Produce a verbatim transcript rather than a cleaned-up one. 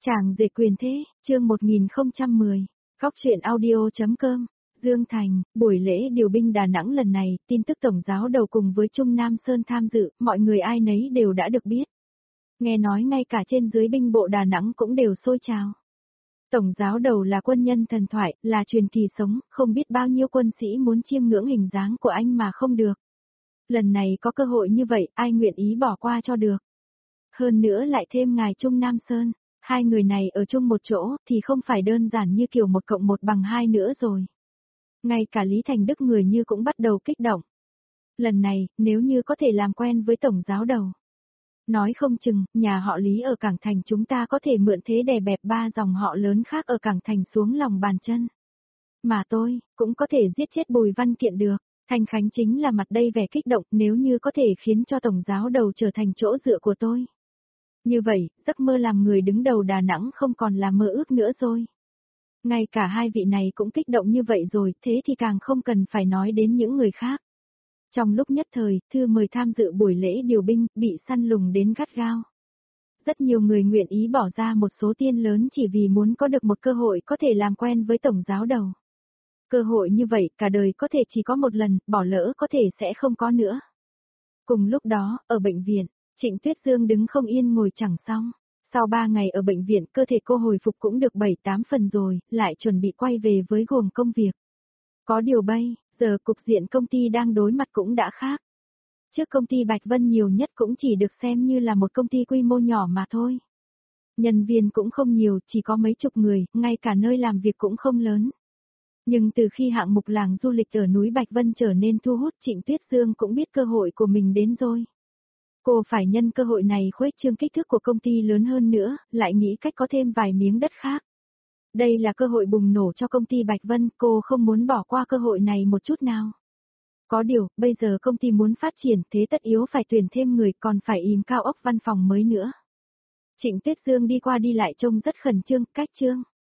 Chàng rể quyền thế, chương một nghìn không trăm mười, Góc truyện audio.com, Dương Thành, buổi lễ điều binh Đà Nẵng lần này, tin tức tổng giáo đầu cùng với Trung Nam Sơn tham dự, mọi người ai nấy đều đã được biết. Nghe nói ngay cả trên dưới binh bộ Đà Nẵng cũng đều sôi trào. Tổng giáo đầu là quân nhân thần thoại, là truyền kỳ sống, không biết bao nhiêu quân sĩ muốn chiêm ngưỡng hình dáng của anh mà không được. Lần này có cơ hội như vậy, ai nguyện ý bỏ qua cho được. Hơn nữa lại thêm ngài Trung Nam Sơn. Hai người này ở chung một chỗ thì không phải đơn giản như kiểu một cộng một bằng hai nữa rồi. Ngay cả Lý Thành Đức người như cũng bắt đầu kích động. Lần này, nếu như có thể làm quen với tổng giáo đầu. Nói không chừng, nhà họ Lý ở Cảng Thành chúng ta có thể mượn thế đè bẹp ba dòng họ lớn khác ở Cảng Thành xuống lòng bàn chân. Mà tôi, cũng có thể giết chết Bùi Văn Kiện được. Thanh Khánh chính là mặt đây vẻ kích động nếu như có thể khiến cho tổng giáo đầu trở thành chỗ dựa của tôi. Như vậy, giấc mơ làm người đứng đầu Đà Nẵng không còn là mơ ước nữa rồi. Ngay cả hai vị này cũng kích động như vậy rồi, thế thì càng không cần phải nói đến những người khác. Trong lúc nhất thời, thư mời tham dự buổi lễ điều binh, bị săn lùng đến gắt gao. Rất nhiều người nguyện ý bỏ ra một số tiền lớn chỉ vì muốn có được một cơ hội có thể làm quen với tổng giáo đầu. Cơ hội như vậy, cả đời có thể chỉ có một lần, bỏ lỡ có thể sẽ không có nữa. Cùng lúc đó, ở bệnh viện, Trịnh Tuyết Dương đứng không yên ngồi chẳng xong. Sau ba ngày ở bệnh viện cơ thể cô hồi phục cũng được bảy tám phần rồi, lại chuẩn bị quay về với guồng công việc. Có điều bây, giờ cục diện công ty đang đối mặt cũng đã khác. Trước công ty Bạch Vân nhiều nhất cũng chỉ được xem như là một công ty quy mô nhỏ mà thôi. Nhân viên cũng không nhiều, chỉ có mấy chục người, ngay cả nơi làm việc cũng không lớn. Nhưng từ khi hạng mục làng du lịch ở núi Bạch Vân trở nên thu hút, Trịnh Tuyết Dương cũng biết cơ hội của mình đến rồi. Cô phải nhân cơ hội này khuếch trương kích thước của công ty lớn hơn nữa, lại nghĩ cách có thêm vài miếng đất khác. Đây là cơ hội bùng nổ cho công ty Bạch Vân, cô không muốn bỏ qua cơ hội này một chút nào. Có điều, bây giờ công ty muốn phát triển thế tất yếu phải tuyển thêm người còn phải ìm cao ốc văn phòng mới nữa. Trịnh Tuyết Dương đi qua đi lại trông rất khẩn trương, cách trương.